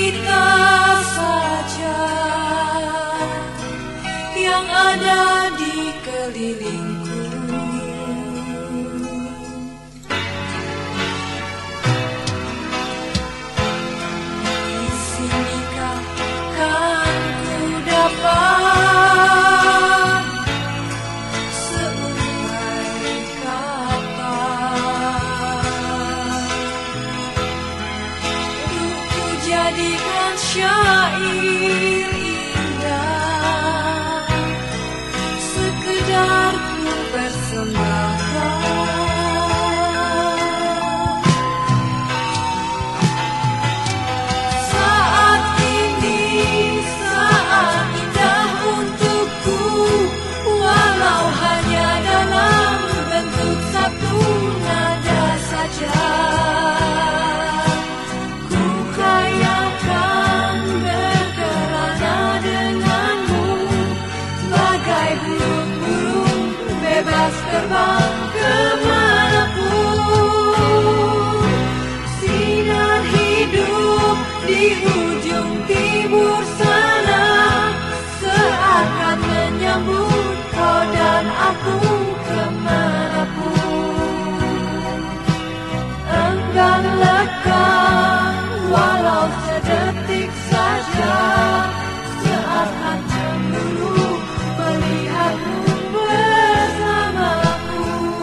pelita saja yang ada di kelilingku. Di sinikah kan ku dapat seurai kata untuk ku jadikan syair indah, sekedar ku persembahkan. Saat ini saat indah untukku, walau hanya dalam bentuk satu nada saja. Ku khayakan berkelana denganmu, bagai burung-burung bebas terbang kemanapun. Sinar hidup di ujung timur sana seakan menyambut kau dan aku kemanapun. Enggan lekang walau sedetik saja, seakan cemburu melihatmu bersamaku.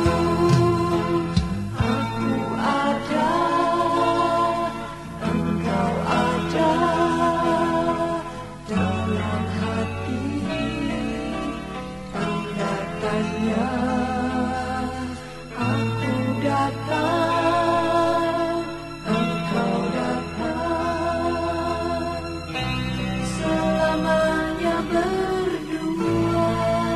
Aku ada, engkau ada dalam hati. Tanda tanya, aku datang, engkau datang, selamanya berdua.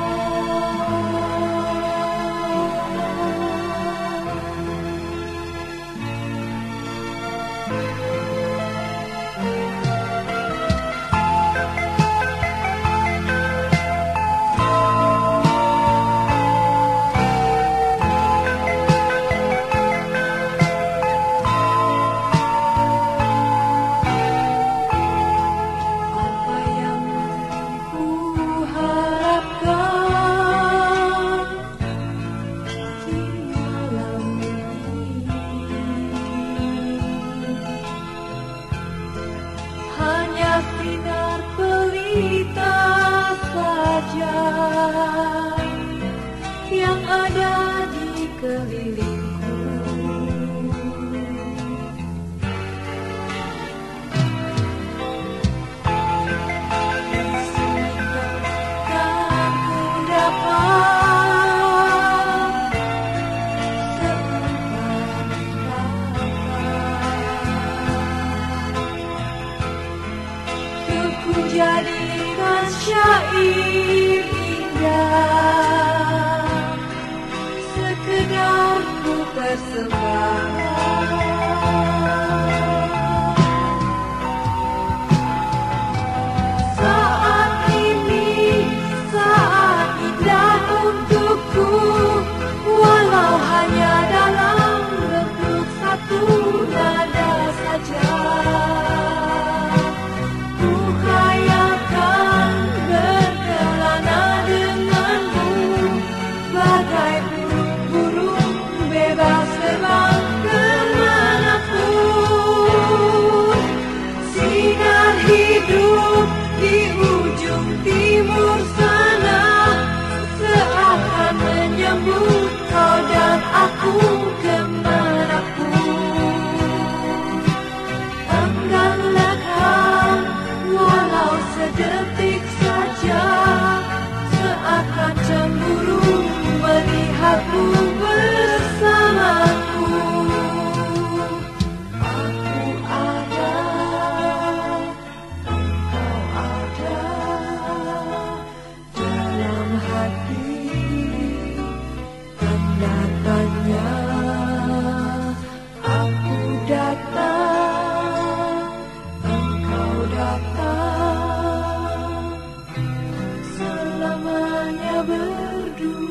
Apa yang ku harapkan di malam ini hanya sinar pelita saja yang ada di kelilingku. Di sinikah kan ku dapat seurai kata untuk ku jadikan syair indah, sekedar ku persembahkan. Saat ini saat indah untukku, walau hanya dalam bentuk satu nada saja. Ku khayakan berkelana denganmu, bagai burung-burung bebas terbang kemanapun. Sinar hidup di ujung timur sana seakan menyambut kau dan aku kemanapun. Enggan lekang walau sedetik saja, seakan cemburu melihatmu bersamaku. Aku ada, engkau ada dalam hati. Tanda tanya, aku datang, engkau datang, selamanya berdua.